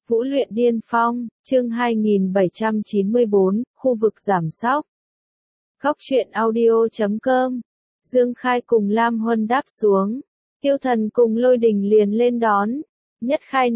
Vũ luyện điên phong, chương 2794, khu vực giảm sóc. Góc truyện audio.com. Dương Khai cùng Lam Huân đáp xuống. Tiêu Thần cùng Lôi Đình liền lên đón. Nhất Khai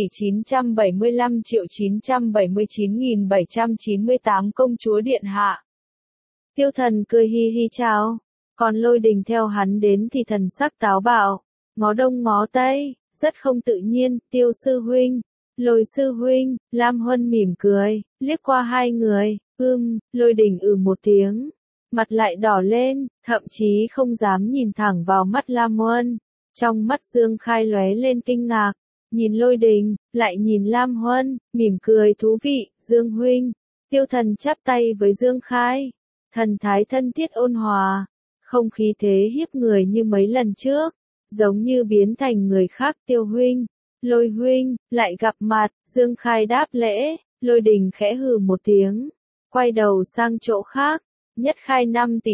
5.975.979.798 công chúa điện hạ. Tiêu Thần cười hi hi chào. Còn Lôi Đình theo hắn đến thì thần sắc táo bạo. Ngó đông ngó tây, rất không tự nhiên. Tiêu sư huynh, Lôi sư huynh, Lam Huân mỉm cười, liếc qua hai người. Lôi Đình một tiếng. Mặt lại đỏ lên, thậm chí không dám nhìn thẳng vào mắt Lam Huân. Trong mắt Dương Khai lóe lên kinh ngạc, nhìn Lôi Đình, lại nhìn Lam Huân, mỉm cười thú vị. Dương huynh. Tiêu Thần chắp tay với Dương Khai, thần thái thân thiết ôn hòa, không khí thế hiếp người như mấy lần trước, giống như biến thành người khác. Tiêu huynh, Lôi huynh, lại gặp mặt. Dương Khai đáp lễ. Lôi Đình khẽ hừ một tiếng, quay đầu sang chỗ khác. Nhất Khai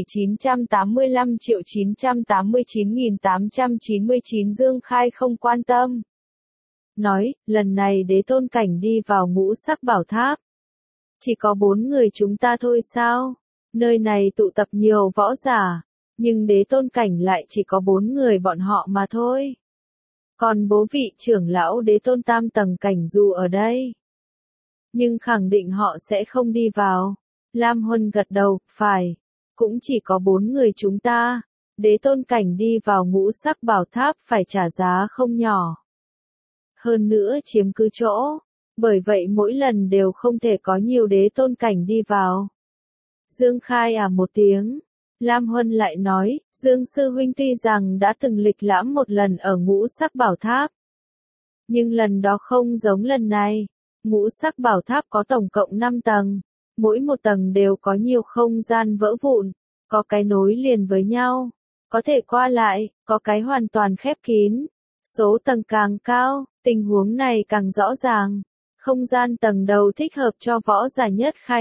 5.985.989.899 Dương Khai không quan tâm. Nói, lần này đế tôn cảnh đi vào ngũ sắc bảo tháp. Chỉ có 4 người chúng ta thôi sao? Nơi này tụ tập nhiều võ giả, nhưng đế tôn cảnh lại chỉ có 4 người bọn họ mà thôi. Còn bố vị trưởng lão đế tôn tam tầng cảnh dù ở đây, nhưng khẳng định họ sẽ không đi vào. Lam Huân gật đầu, phải, cũng chỉ có 4 người chúng ta. Đế tôn cảnh đi vào ngũ sắc bảo tháp phải trả giá không nhỏ. Hơn nữa chiếm cứ chỗ, bởi vậy mỗi lần đều không thể có nhiều đế tôn cảnh đi vào. Dương Khai một tiếng. Lam Huân lại nói, Dương sư huynh tuy rằng đã từng lịch lãm một lần ở ngũ sắc bảo tháp, nhưng lần đó không giống lần này. Ngũ sắc bảo tháp có tổng cộng 5 tầng, mỗi một tầng đều có nhiều không gian vỡ vụn, có cái nối liền với nhau, có thể qua lại, có cái hoàn toàn khép kín. Số tầng càng cao, tình huống này càng rõ ràng. Không gian tầng đầu thích hợp cho võ giả Nhất Khai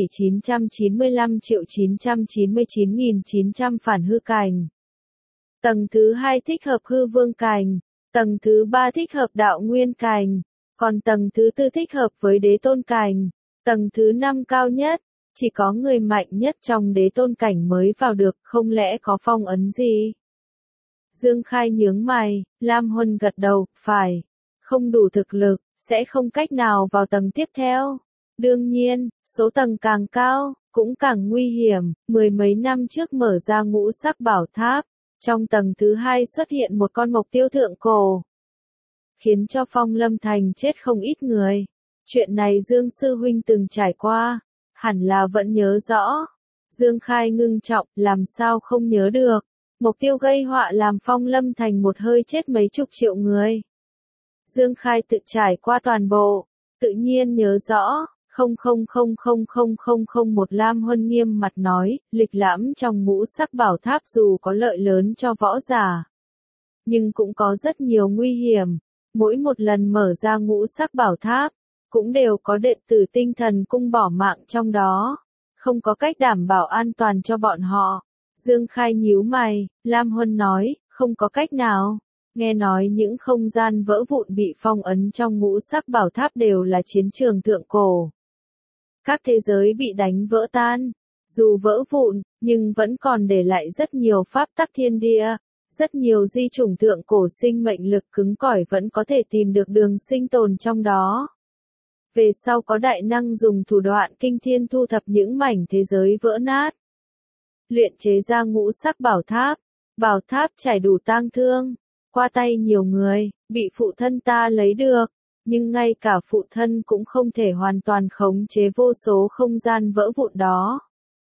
5.995.999.900 phản hư cảnh. Tầng thứ 2 thích hợp hư vương cảnh, tầng thứ 3 thích hợp đạo nguyên cảnh, còn tầng thứ 4 thích hợp với đế tôn cảnh. Tầng thứ 5 cao nhất, chỉ có người mạnh nhất trong đế tôn cảnh mới vào được, không lẽ có phong ấn gì? Dương Khai nhướng mày. Lam Huân gật đầu, phải, không đủ thực lực, sẽ không cách nào vào tầng tiếp theo. Đương nhiên, số tầng càng cao, cũng càng nguy hiểm. Mười mấy năm trước mở ra ngũ sắc bảo tháp, trong tầng thứ 2 xuất hiện một con mộc tiêu thượng cổ, khiến cho Phong Lâm Thành chết không ít người. Chuyện này Dương sư huynh từng trải qua, hẳn là vẫn nhớ rõ. Dương Khai ngưng trọng, làm sao không nhớ được. Mộc tiêu gây họa làm Phong Lâm Thành một hơi chết mấy chục triệu người. Dương Khai tự trải qua toàn bộ, tự nhiên nhớ rõ. Một Lam Huân nghiêm mặt nói, lịch lãm trong ngũ sắc bảo tháp dù có lợi lớn cho võ giả, nhưng cũng có rất nhiều nguy hiểm. Mỗi một lần mở ra ngũ sắc bảo tháp, cũng đều có đệ tử tinh thần cung bỏ mạng trong đó, không có cách đảm bảo an toàn cho bọn họ. Dương Khai nhíu mày. Lam Huân nói, không có cách nào. Nghe nói những không gian vỡ vụn bị phong ấn trong ngũ sắc bảo tháp đều là chiến trường thượng cổ. Các thế giới bị đánh vỡ tan, dù vỡ vụn, nhưng vẫn còn để lại rất nhiều pháp tắc thiên địa, rất nhiều di chủng thượng cổ sinh mệnh lực cứng cỏi vẫn có thể tìm được đường sinh tồn trong đó. Về sau có đại năng dùng thủ đoạn kinh thiên thu thập những mảnh thế giới vỡ nát, luyện chế ra ngũ sắc bảo tháp trải đủ tang thương, qua tay nhiều người, bị phụ thân ta lấy được, nhưng ngay cả phụ thân cũng không thể hoàn toàn khống chế vô số không gian vỡ vụn đó.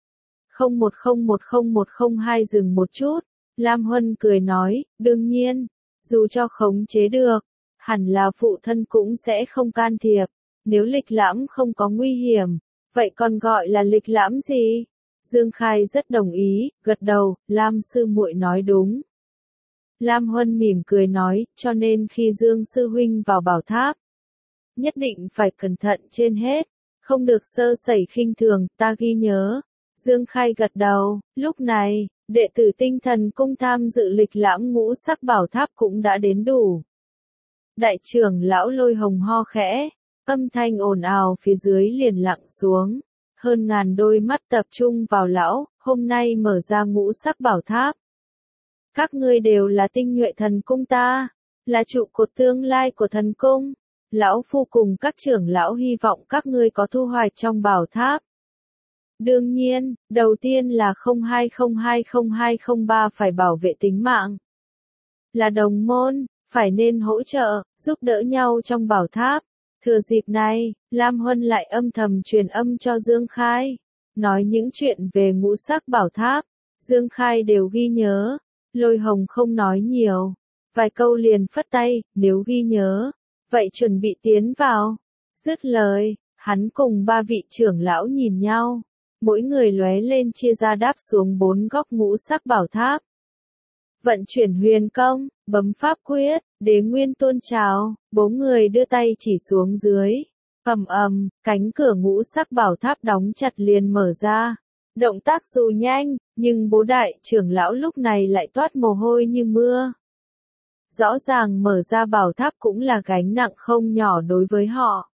01010102 dừng một chút, Lam Huân cười nói, đương nhiên, dù cho khống chế được, hẳn là phụ thân cũng sẽ không can thiệp. Nếu lịch lãm không có nguy hiểm, vậy còn gọi là lịch lãm gì? Dương Khai rất đồng ý, gật đầu. Lam sư muội nói đúng. Lam Huân mỉm cười nói, cho nên khi Dương sư huynh vào bảo tháp, nhất định phải cẩn thận trên hết, không được sơ sẩy khinh thường, ta ghi nhớ. Dương Khai gật đầu. Lúc này, đệ tử tinh thần cung tham dự lịch lãm ngũ sắc bảo tháp cũng đã đến đủ. Đại trưởng lão Lôi Hồng ho khẽ, Âm thanh ồn ào phía dưới liền lặng xuống. Hơn ngàn đôi mắt tập trung vào lão, hôm nay mở ra ngũ sắc bảo tháp. Các ngươi đều là tinh nhuệ thần cung ta, là trụ cột tương lai của thần cung. Lão phu cùng các trưởng lão hy vọng các ngươi có thu hoạch trong bảo tháp. Đương nhiên, đầu tiên là 02020203 phải bảo vệ tính mạng. Là đồng môn, phải nên hỗ trợ, giúp đỡ nhau trong bảo tháp. Thừa dịp này, Lam Huân lại âm thầm truyền âm cho Dương Khai. Nói những chuyện về ngũ sắc bảo tháp. Dương Khai đều ghi nhớ. Lôi Hồng không nói nhiều. Vài câu liền phất tay, nếu ghi nhớ. Vậy chuẩn bị tiến vào. Dứt lời, hắn cùng ba vị trưởng lão nhìn nhau. Mỗi người lóe lên chia ra đáp xuống 4 góc ngũ sắc bảo tháp. Vận chuyển huyền công, bấm pháp quyết, Đế Nguyên tôn trào, 4 người đưa tay chỉ xuống dưới. Ầm ầm, cánh cửa ngũ sắc bảo tháp đóng chặt liền mở ra. Động tác dù nhanh, nhưng bố đại trưởng lão lúc này lại toát mồ hôi như mưa. Rõ ràng mở ra bảo tháp cũng là gánh nặng không nhỏ đối với họ.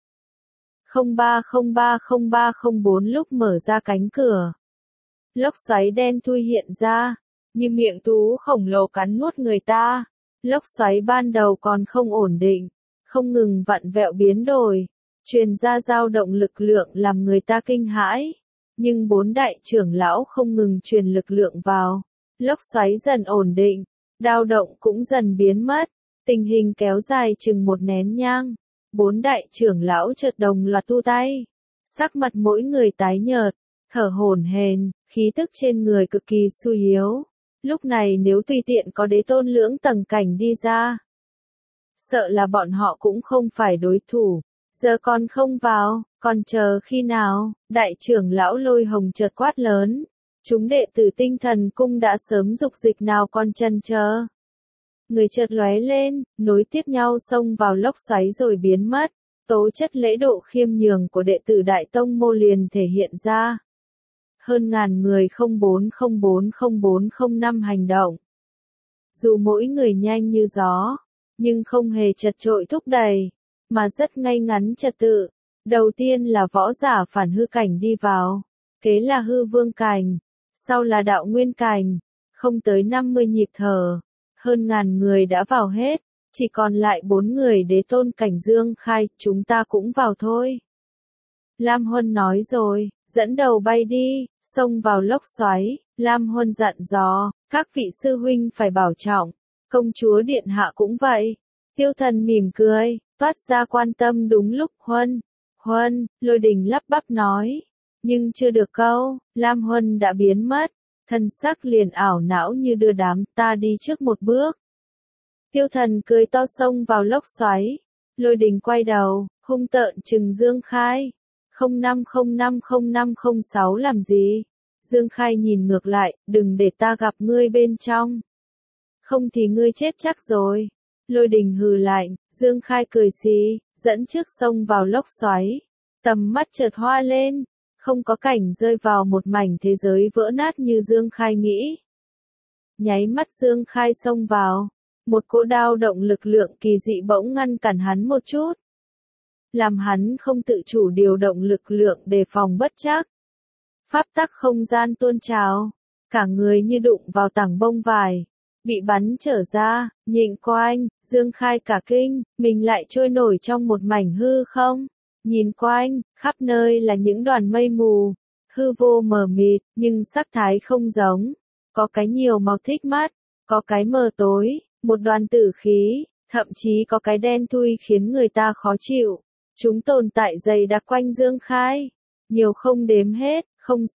03030304 lúc mở ra cánh cửa. Lốc xoáy đen thui hiện ra, như miệng thú khổng lồ cắn nuốt người ta. Lốc xoáy ban đầu còn không ổn định, không ngừng vặn vẹo biến đổi, truyền ra dao động lực lượng làm người ta kinh hãi. Nhưng 4 đại trưởng lão không ngừng truyền lực lượng vào. Lốc xoáy dần ổn định, dao động cũng dần biến mất. Tình hình kéo dài chừng 1 nén nhang. 4 đại trưởng lão chợt đồng loạt thu tay. Sắc mặt mỗi người tái nhợt, thở hổn hển, khí tức trên người cực kỳ suy yếu. Lúc này nếu tùy tiện có đế tôn lưỡng tầng cảnh đi ra, sợ là bọn họ cũng không phải đối thủ. Giờ còn không vào, còn chờ khi nào? Đại trưởng lão Lôi Hồng chợt quát lớn. Chúng đệ tử Tinh Thần Cung đã sớm dục dịch nào còn chần chờ. Người chợt lóe lên, nối tiếp nhau xông vào lốc xoáy rồi biến mất. Tố chất lễ độ khiêm nhường của đệ tử Đại Tông Mô liền thể hiện ra. Hơn ngàn người 04040405 hành động. Dù mỗi người nhanh như gió, nhưng không hề chật chội thúc đẩy, mà rất ngay ngắn trật tự. Đầu tiên là võ giả phản hư cảnh đi vào, kế là hư vương cảnh, sau là đạo nguyên cảnh, không tới 50 nhịp thở. Hơn ngàn người đã vào hết, chỉ còn lại 4 người đế tôn cảnh Dương Khai, chúng ta cũng vào thôi. Lam Huân nói rồi, dẫn đầu bay đi, xông vào lốc xoáy. Lam Huân dặn dò, các vị sư huynh phải bảo trọng, công chúa điện hạ cũng vậy. Tiêu Thần mỉm cười, toát ra quan tâm đúng lúc. Huân, Lôi Đình lắp bắp nói, nhưng chưa được câu, Lam Huân đã biến mất, thân sắc liền ảo não như đưa đám, ta đi trước một bước. Tiêu Thần cười to xông vào lốc xoáy. Lôi Đình quay đầu, hung tợn trừng Dương Khai. 05050506 làm gì? Dương Khai nhìn ngược lại, đừng để ta gặp ngươi bên trong. Không thì ngươi chết chắc rồi. Lôi Đình hừ lạnh, Dương Khai cười xì, dẫn trước xông vào lốc xoáy. Tầm mắt chợt hoa lên, không có cảnh rơi vào một mảnh thế giới vỡ nát như Dương Khai nghĩ. Nháy mắt Dương Khai xông vào, một cỗ dao động lực lượng kỳ dị bỗng ngăn cản hắn một chút. Làm hắn không tự chủ điều động lực lượng đề phòng bất trắc. Pháp tắc không gian tuôn trào, cả người như đụng vào tảng bông vải, bị bắn trở ra, nhìn quanh, Dương Khai cả kinh, mình lại trôi nổi trong một mảnh hư không. Nhìn quanh, khắp nơi là những đoàn mây mù, hư vô mờ mịt, nhưng sắc thái không giống. Có cái nhiều màu thích mắt, có cái mờ tối, một đoàn tử khí, thậm chí có cái đen thui khiến người ta khó chịu. Chúng tồn tại dày đặc quanh Dương Khai, nhiều không đếm hết.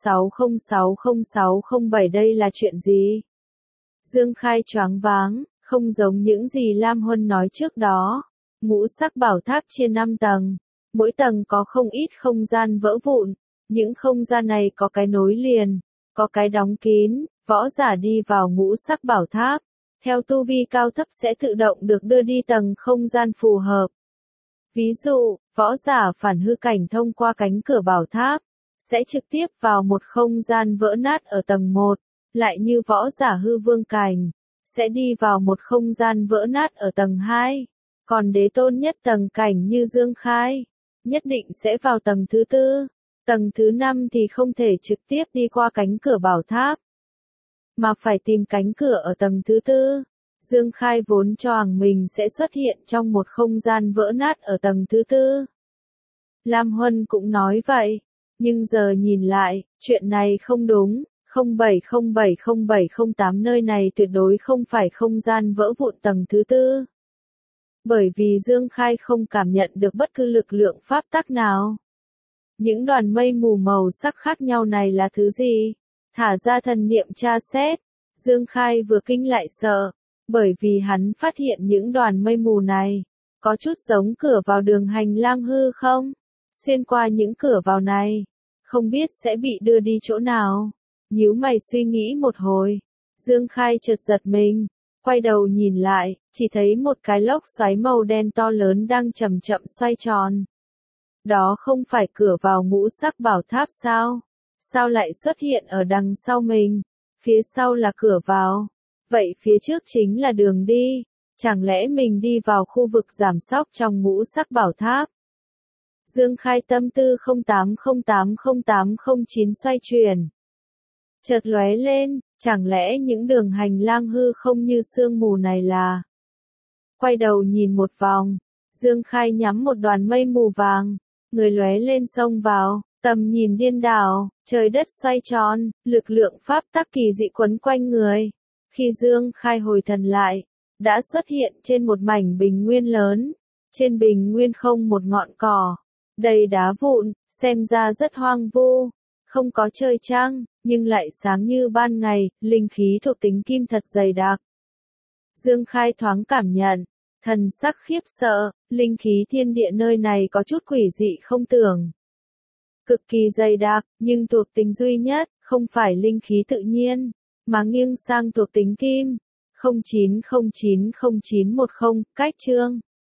06060607 đây là chuyện gì? Dương Khai choáng váng, không giống những gì Lam Huân nói trước đó. Ngũ sắc bảo tháp chia 5 tầng, mỗi tầng có không ít không gian vỡ vụn, những không gian này có cái nối liền, có cái đóng kín, võ giả đi vào ngũ sắc bảo tháp, theo tu vi cao thấp sẽ tự động được đưa đi tầng không gian phù hợp. Ví dụ, võ giả phản hư cảnh thông qua cánh cửa bảo tháp, sẽ trực tiếp vào một không gian vỡ nát ở tầng 1, lại như võ giả hư vương cảnh, sẽ đi vào một không gian vỡ nát ở tầng 2, còn đế tôn nhất tầng cảnh như Dương Khai, nhất định sẽ vào tầng thứ 4. Tầng thứ 5 thì không thể trực tiếp đi qua cánh cửa bảo tháp, mà phải tìm cánh cửa ở tầng thứ 4. Dương Khai vốn cho rằng mình sẽ xuất hiện trong một không gian vỡ nát ở tầng thứ 4. Lam Huân cũng nói vậy, nhưng giờ nhìn lại, chuyện này không đúng, 07070708 nơi này tuyệt đối không phải không gian vỡ vụn tầng thứ 4. Bởi vì Dương Khai không cảm nhận được bất cứ lực lượng pháp tắc nào. Những đoàn mây mù màu sắc khác nhau này là thứ gì? Thả ra thần niệm tra xét, Dương Khai vừa kinh lại sợ, bởi vì hắn phát hiện những đoàn mây mù này có chút giống cửa vào đường hành lang hư không? Xuyên qua những cửa vào này, không biết sẽ bị đưa đi chỗ nào. Nhíu mày suy nghĩ một hồi, Dương Khai chợt giật mình, quay đầu nhìn lại, chỉ thấy một cái lốc xoáy màu đen to lớn đang chậm chậm xoay tròn. Đó không phải cửa vào ngũ sắc bảo tháp sao? Sao lại xuất hiện ở đằng sau mình? Phía sau là cửa vào. Vậy phía trước chính là đường đi. Chẳng lẽ mình đi vào khu vực giảm sóc trong ngũ sắc bảo tháp? Dương Khai tâm tư 08080809 xoay chuyển. Chợt lóe lên, chẳng lẽ những đường hành lang hư không như sương mù này là... Quay đầu nhìn một vòng, Dương Khai nhắm một đoàn mây mù vàng, người lóe lên xông vào, tầm nhìn điên đảo, trời đất xoay tròn, lực lượng pháp tắc kỳ dị quấn quanh người. Khi Dương Khai hồi thần lại, đã xuất hiện trên một mảnh bình nguyên lớn, trên bình nguyên không một ngọn cỏ, đầy đá vụn, xem ra rất hoang vu, không có trời trăng, nhưng lại sáng như ban ngày, linh khí thuộc tính kim thật dày đặc. Dương Khai thoáng cảm nhận, thần sắc khiếp sợ, linh khí thiên địa nơi này có chút quỷ dị không tưởng. Cực kỳ dày đặc, nhưng thuộc tính duy nhất, không phải linh khí tự nhiên, mà nghiêng sang thuộc tính kim. 09090910, cách chương.